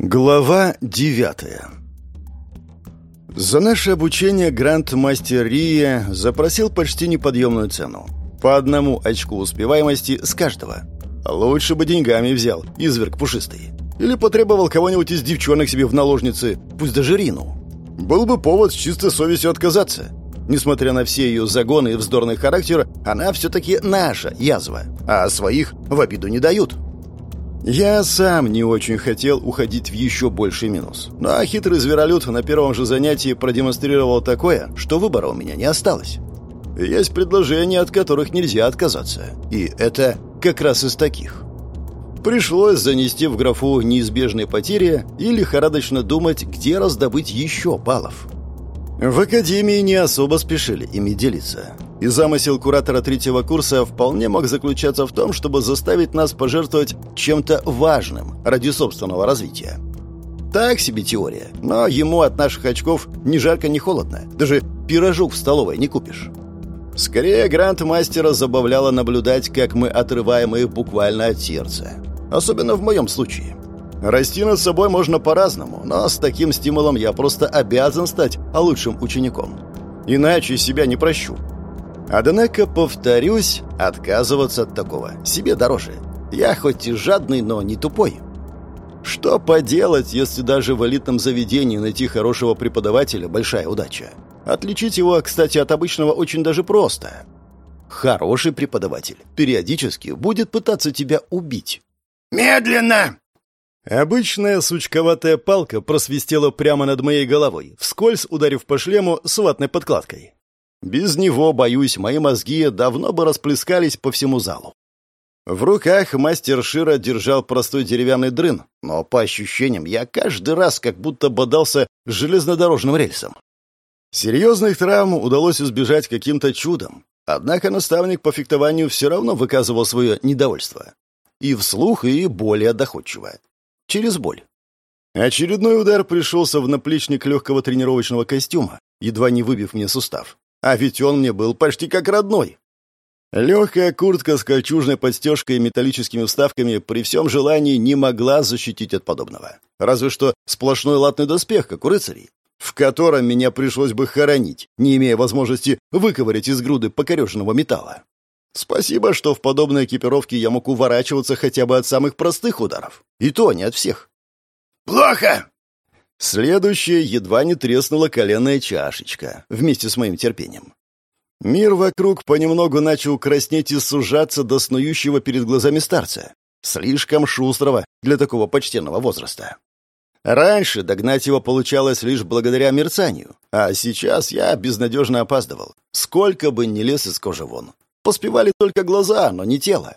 Глава 9. За наше обучение Гранд-мастер Рия запросил почти неподъемную цену. По 1 очку успеваемости с каждого. Лучше бы деньгами взял, изверг пушистый. Или потребовал кого-нибудь из девчонок себе в наложницы, пусть даже Рину. Был бы повод с чистой совестью отказаться. Несмотря на все ее загоны и вздорный характер, она все-таки наша язва, а своих в обиду не дают. Я сам не очень хотел уходить в еще больший минус. Но хитрый зверолюд на первом же занятии продемонстрировал такое, что выбора у меня не осталось. Есть предложения, от которых нельзя отказаться. И это как раз из таких. Пришлось занести в графу неизбежные потери и лихорадочно думать, где раздобыть еще баллов. В академии не особо спешили ими делиться. И замысел куратора 3-го курса вполне мог заключаться в том, чтобы заставить нас пожертвовать чем-то важным ради собственного развития. Так себе теория, но ему от наших очков ни жарко, ни холодно. Даже пирожок в столовой не купишь. Скорее, гранд-мастера забавляло наблюдать, как мы отрываем их буквально от сердца. Особенно в моем случае. Расти над собой можно по-разному, но с таким стимулом я просто обязан стать лучшим учеником. Иначе себя не прощу. Однако, повторюсь, отказываться от такого себе дороже. Я хоть и жадный, но не тупой. Что поделать, если даже в элитном заведении найти хорошего преподавателя – большая удача. Отличить его, кстати, от обычного очень даже просто. Хороший преподаватель периодически будет пытаться тебя убить. «Медленно!» Обычная сучковатая палка просвистела прямо над моей головой, вскользь ударив по шлему с ватной подкладкой. Без него, боюсь, мои мозги давно бы расплескались по всему залу. В руках мастер Шира держал простой деревянный дрын, но, по ощущениям, я каждый раз как будто бодался железнодорожным рельсом. Серьезных травм удалось избежать каким-то чудом, однако наставник по фехтованию все равно выказывал свое недовольство. И вслух, и более доходчиво. Через боль. Очередной удар пришелся в наплечник легкого тренировочного костюма, едва не выбив мне сустав. А ведь он мне был почти как родной. Легкая куртка с кольчужной подстежкой и металлическими вставками при всем желании не могла защитить от подобного. Разве что сплошной латный доспех, как у рыцарей, в котором меня пришлось бы хоронить, не имея возможности выковырять из груды покореженного металла. Спасибо, что в подобной экипировке я мог уворачиваться хотя бы от самых простых ударов. И то не от всех. «Плохо!» Следующее едва не треснула коленная чашечка вместе с моим терпением. Мир вокруг понемногу начал краснеть и сужаться до снующего перед глазами старца. Слишком шустрого для такого почтенного возраста. Раньше догнать его получалось лишь благодаря мерцанию, а сейчас я безнадежно опаздывал. Сколько бы ни лез из кожи вон. Поспевали только глаза, но не тело.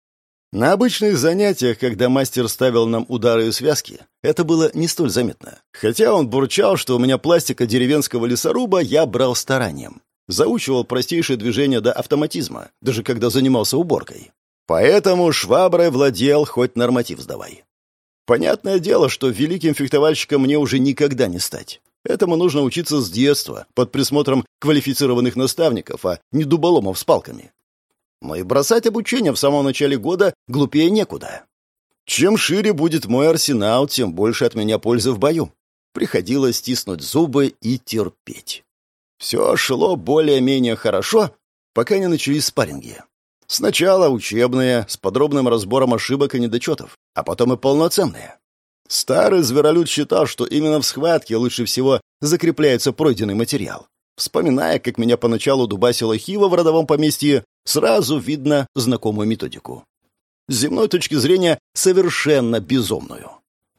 На обычных занятиях, когда мастер ставил нам удары и связки, это было не столь заметно. Хотя он бурчал, что у меня пластика деревенского лесоруба я брал старанием. Заучивал простейшие движения до автоматизма, даже когда занимался уборкой. Поэтому шваброй владел, хоть норматив сдавай. Понятное дело, что великим фехтовальщиком мне уже никогда не стать. Этому нужно учиться с детства, под присмотром квалифицированных наставников, а не дуболомов с палками. Но и бросать обучение в самом начале года глупее некуда. Чем шире будет мой арсенал, тем больше от меня пользы в бою. Приходилось стиснуть зубы и терпеть. Все шло более-менее хорошо, пока не начались спарринги. Сначала учебные, с подробным разбором ошибок и недочетов, а потом и полноценные. Старый зверолюд считал, что именно в схватке лучше всего закрепляется пройденный материал. Вспоминая, как меня поначалу дубасила Хива в родовом поместье, сразу видно знакомую методику. С земной точки зрения, совершенно безумную.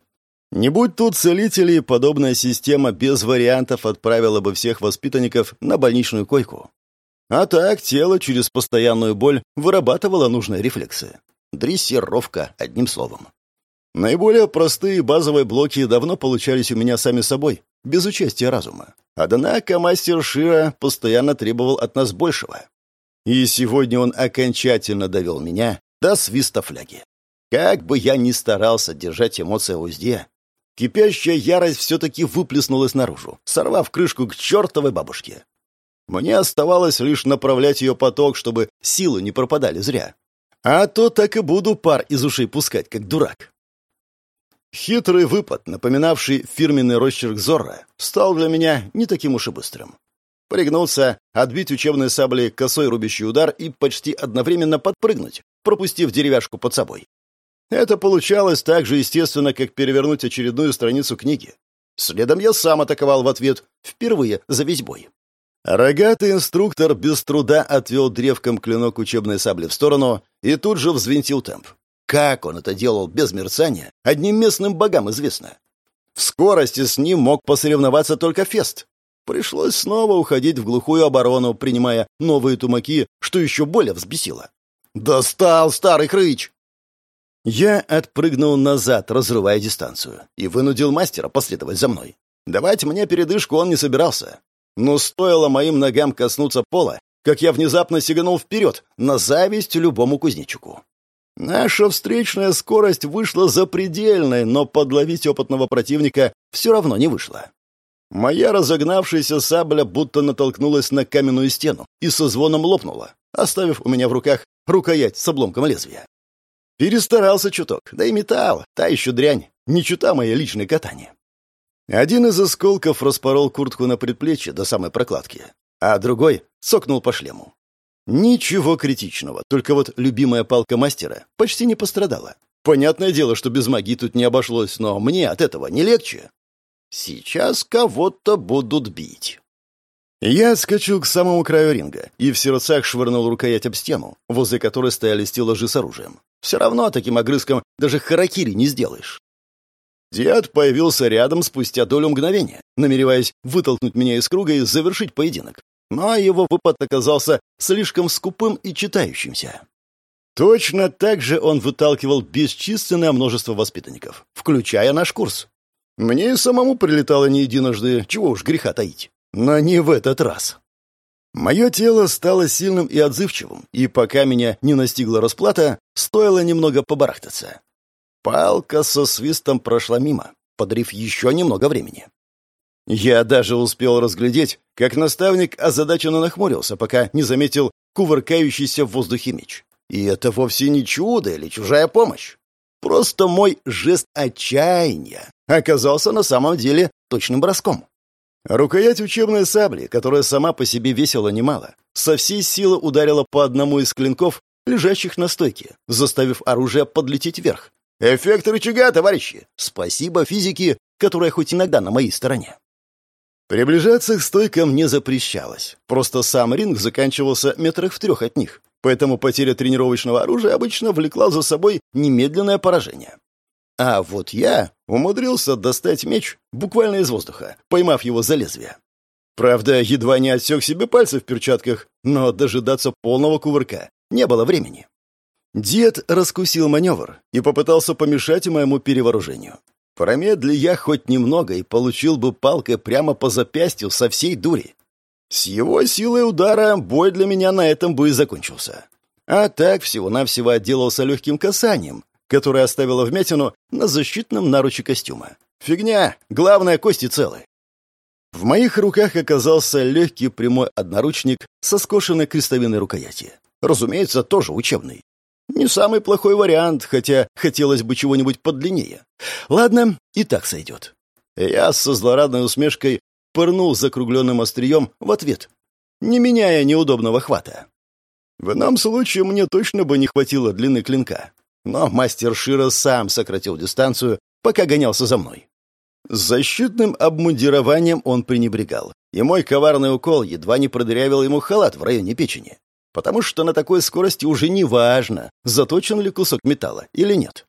Не будь тут целителей, подобная система без вариантов отправила бы всех воспитанников на больничную койку. А так тело через постоянную боль вырабатывало нужные рефлексы. Дрессировка, одним словом. Наиболее простые базовые блоки давно получались у меня сами собой, без участия разума. Однако мастер Шира постоянно требовал от нас большего. И сегодня он окончательно довел меня до свиста фляги. Как бы я ни старался держать эмоции в узде, кипящая ярость все-таки выплеснулась наружу, сорвав крышку к чертовой бабушке. Мне оставалось лишь направлять ее поток, чтобы силы не пропадали зря. А то так и буду пар из ушей пускать, как дурак. Хитрый выпад, напоминавший фирменный росчерк Зорро, стал для меня не таким уж и быстрым. Пригнуться, отбить учебной саблей косой рубящий удар и почти одновременно подпрыгнуть, пропустив деревяшку под собой. Это получалось так же естественно, как перевернуть очередную страницу книги. Следом я сам атаковал в ответ, впервые за весь бой. Рогатый инструктор без труда отвел древком клинок учебной сабли в сторону и тут же взвинтил темп. Как он это делал без мерцания, одним местным богам известно. В скорости с ним мог посоревноваться только Фест. Пришлось снова уходить в глухую оборону, принимая новые тумаки, что еще более взбесило. «Достал, старый хрыч!» Я отпрыгнул назад, разрывая дистанцию, и вынудил мастера последовать за мной. Давать мне передышку он не собирался. Но стоило моим ногам коснуться пола, как я внезапно сиганул вперед, на зависть любому кузнечику. Наша встречная скорость вышла запредельной, но подловить опытного противника все равно не вышло. Моя разогнавшаяся сабля будто натолкнулась на каменную стену и со звоном лопнула, оставив у меня в руках рукоять с обломком лезвия. Перестарался чуток, да и металл, та еще дрянь, не чута моей личной катани. Один из осколков распорол куртку на предплечье до самой прокладки, а другой сокнул по шлему. Ничего критичного, только вот любимая палка мастера почти не пострадала. Понятное дело, что без магии тут не обошлось, но мне от этого не легче. Сейчас кого-то будут бить. Я отскочил к самому краю ринга и в сердцах швырнул рукоять об стену, возле которой стояли стеллажи с оружием. Все равно таким огрызком даже харакири не сделаешь. Дед появился рядом спустя долю мгновения, намереваясь вытолкнуть меня из круга и завершить поединок. Но его выпад оказался слишком скупым и читающимся. Точно так же он выталкивал бесчисленное множество воспитанников, включая наш курс. Мне и самому прилетало не единожды, чего уж греха таить. Но не в этот раз. Мое тело стало сильным и отзывчивым, и пока меня не настигла расплата, стоило немного побарахтаться. Палка со свистом прошла мимо, подарив еще немного времени. Я даже успел разглядеть, как наставник озадаченно нахмурился, пока не заметил кувыркающийся в воздухе меч. И это вовсе не чудо или чужая помощь. Просто мой жест отчаяния оказался на самом деле точным броском. Рукоять учебной сабли, которая сама по себе весила немало, со всей силы ударила по одному из клинков, лежащих на стойке, заставив оружие подлететь вверх. Эффект рычага, товарищи! Спасибо физике, которая хоть иногда на моей стороне. Приближаться к стойкам не запрещалось. Просто сам ринг заканчивался метрах в 3 от них, поэтому потеря тренировочного оружия обычно влекла за собой немедленное поражение. А вот я умудрился достать меч буквально из воздуха, поймав его за лезвие. Правда, едва не отсек себе пальцы в перчатках, но дожидаться полного кувырка не было времени. Дед раскусил маневр и попытался помешать моему перевооружению. Промедли я хоть немного и получил бы палкой прямо по запястью со всей дури. С его силой удара бой для меня на этом бы и закончился. А так всего-навсего отделался легким касанием, которое оставило вмятину на защитном наруче костюма. Фигня, главное, кости целы. В моих руках оказался легкий прямой одноручник со скошенной крестовиной рукояти. Разумеется, тоже учебный. Не самый плохой вариант, хотя хотелось бы чего-нибудь подлиннее. Ладно, и так сойдет. Я со злорадной усмешкой пырнул закругленным острием в ответ, не меняя неудобного хвата. В ином случае мне точно бы не хватило длины клинка. Но мастер Широ сам сократил дистанцию, пока гонялся за мной. Защитным обмундированием он пренебрегал, и мой коварный укол едва не продырявил ему халат в районе печени. Потому что на такой скорости уже не важно, заточен ли кусок металла или нет.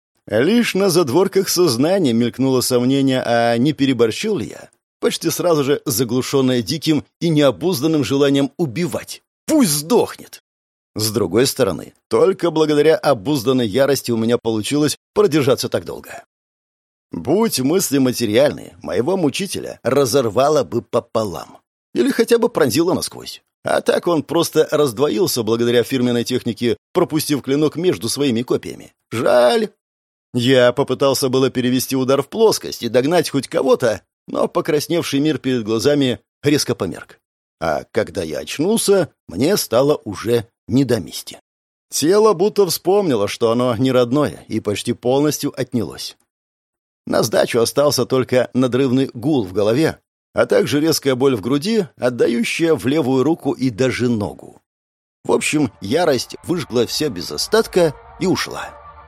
Лишь на задворках сознания мелькнуло сомнение, а не переборщил ли я, почти сразу же заглушенное диким и необузданным желанием убивать. Пусть сдохнет! С другой стороны, только благодаря обузданной ярости у меня получилось продержаться так долго. Будь мысли материальные, моего мучителя разорвало бы пополам. Или хотя бы пронзило насквозь. А так он просто раздвоился благодаря фирменной технике, пропустив клинок между своими копьями. Жаль. Я попытался было перевести удар в плоскость и догнать хоть кого-то, но покрасневший мир перед глазами резко померк. А когда я очнулся, мне стало уже не до мести. Тело будто вспомнило, что оно не родное, и почти полностью отнялось. На сдачу остался только надрывный гул в голове, а также резкая боль в груди, отдающая в левую руку и даже ногу. В общем, ярость выжгла все без остатка и ушла.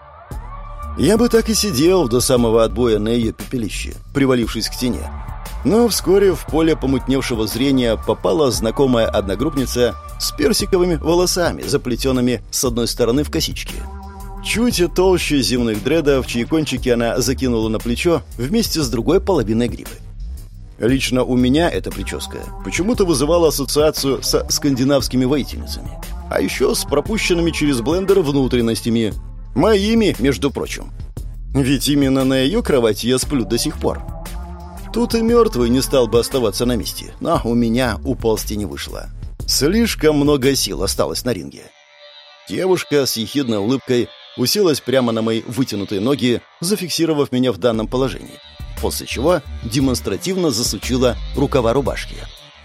Я бы так и сидел до самого отбоя на ее пепелище, привалившись к стене. Но вскоре в поле помутневшего зрения попала знакомая одногруппница с персиковыми волосами, заплетенными с одной стороны в косички. Чуть толще земных дредов, чьи кончики она закинула на плечо вместе с другой половиной гривы. Лично у меня эта прическа почему-то вызывала ассоциацию со скандинавскими воительницами, а еще с пропущенными через блендер внутренностями, моими, между прочим. Ведь именно на ее кровати я сплю до сих пор. Тут и мертвый не стал бы оставаться на месте, но у меня уползти не вышло. Слишком много сил осталось на ринге. Девушка с ехидной улыбкой уселась прямо на мои вытянутые ноги, зафиксировав меня в данном положении, после чего демонстративно засучила рукава рубашки.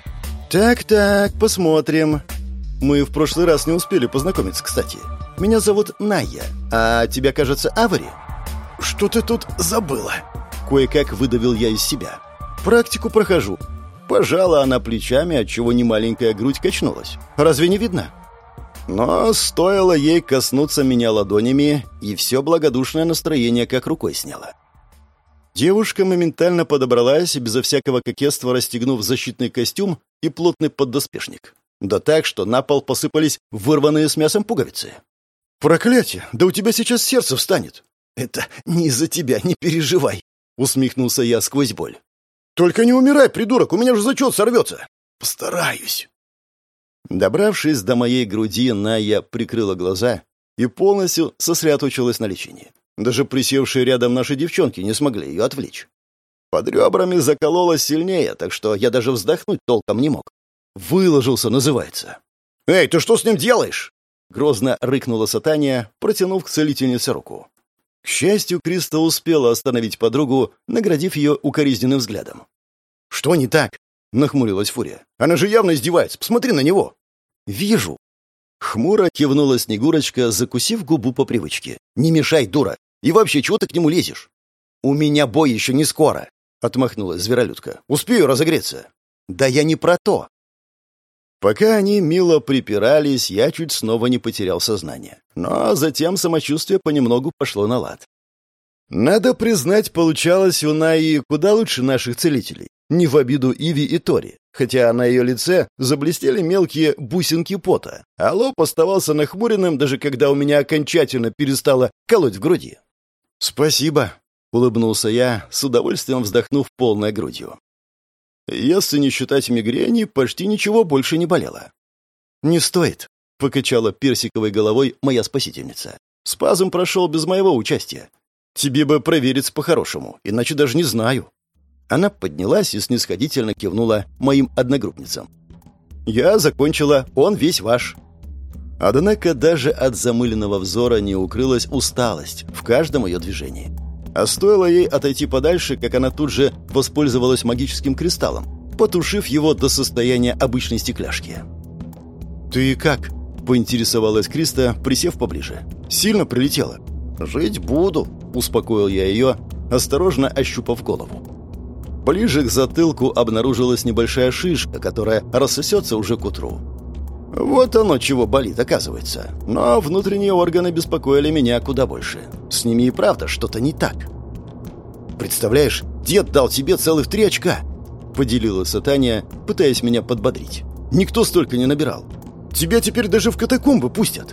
«Так, посмотрим. Мы в прошлый раз не успели познакомиться, кстати. Меня зовут Найя, а тебя, кажется, Авари?» Что ты тут забыла? Кое-как выдавил я из себя. «Практику прохожу». Пожала она плечами, отчего немаленькая грудь качнулась. «Разве не видно?» Но стоило ей коснуться меня ладонями, и все благодушное настроение как рукой сняло. Девушка моментально подобралась, безо всякого кокетства расстегнув защитный костюм и плотный поддоспешник. Да так, что на пол посыпались вырванные с мясом пуговицы. «Проклятие! Да у тебя сейчас сердце встанет!» «Это не из-за тебя, не переживай!» — усмехнулся я сквозь боль. «Только не умирай, придурок, у меня же зачет сорвется!» «Постараюсь!» Добравшись до моей груди, Найя прикрыла глаза и полностью сосредоточилась на лечении. Даже присевшие рядом наши девчонки не смогли ее отвлечь. Под ребрами закололось сильнее, так что я даже вздохнуть толком не мог. «Выложился» называется. «Эй, ты что с ним делаешь?» Грозно рыкнула Сатания, протянув к целительнице руку. К счастью, Криста успела остановить подругу, наградив ее укоризненным взглядом. «Что не так?» — нахмурилась Фурия. «Она же явно издевается. Посмотри на него!» «Вижу!» Хмуро кивнула Снегурочка, закусив губу по привычке. «Не мешай, дура! И вообще, чего ты к нему лезешь?» «У меня бой еще не скоро!» — отмахнулась зверолюдка. «Успею разогреться!» «Да я не про то!» Пока они мило припирались, я чуть снова не потерял сознание. Но затем самочувствие понемногу пошло на лад. Надо признать, получалось у Наи куда лучше наших целителей. Не в обиду Иви и Тори, хотя на ее лице заблестели мелкие бусинки пота, а лоб оставался нахмуренным, даже когда у меня окончательно перестало колоть в груди. «Спасибо», — улыбнулся я, с удовольствием вздохнув полной грудью. Если не считать мигрени, почти ничего больше не болело. «Не стоит», — покачала персиковой головой моя спасительница. «Спазм прошел без моего участия. Тебе бы провериться по-хорошему, иначе даже не знаю». Она поднялась и снисходительно кивнула моим одногруппницам. «Я закончила, он весь ваш». Однако даже от замыленного взора не укрылась усталость в каждом ее движении. А стоило ей отойти подальше, как она тут же воспользовалась магическим кристаллом, потушив его до состояния обычной стекляшки. «Ты как?» — поинтересовалась Криста, присев поближе. «Сильно прилетела?» «Жить буду», — успокоил я ее, осторожно ощупав голову. Ближе к затылку обнаружилась небольшая шишка, которая рассосется уже к утру. Вот оно чего болит, оказывается. Но внутренние органы беспокоили меня куда больше. С ними и правда что-то не так. «Представляешь, дед дал тебе целых 3 очка!» — поделилась Сатания, пытаясь меня подбодрить. «Никто столько не набирал. Тебя теперь даже в катакомбы пустят!»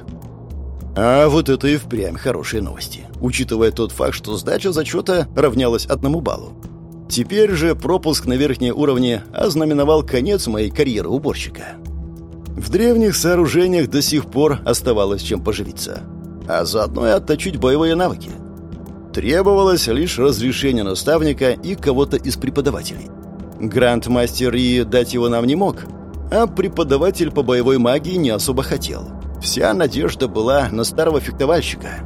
А вот это и впрямь хорошие новости, учитывая тот факт, что сдача зачета равнялась 1 баллу. Теперь же пропуск на верхние уровни ознаменовал конец моей карьеры уборщика. В древних сооружениях до сих пор оставалось чем поживиться, а заодно и отточить боевые навыки. Требовалось лишь разрешение наставника и кого-то из преподавателей. Грандмастер И дать его нам не мог, а преподаватель по боевой магии не особо хотел. Вся надежда была на старого фехтовальщика.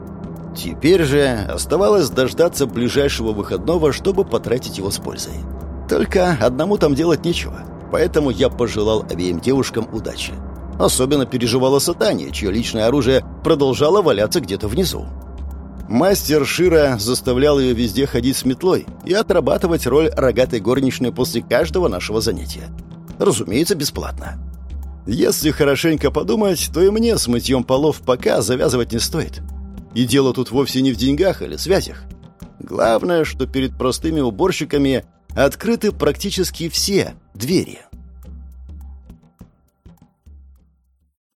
Теперь же оставалось дождаться ближайшего выходного, чтобы потратить его с пользой. Только одному там делать нечего, поэтому я пожелал обеим девушкам удачи. Особенно переживала Сатания, чье личное оружие продолжало валяться где-то внизу. Мастер Шира заставлял ее везде ходить с метлой и отрабатывать роль рогатой горничной после каждого нашего занятия. Разумеется, бесплатно. Если хорошенько подумать, то и мне с мытьем полов пока завязывать не стоит. И дело тут вовсе не в деньгах или связях. Главное, что перед простыми уборщиками открыты практически все двери.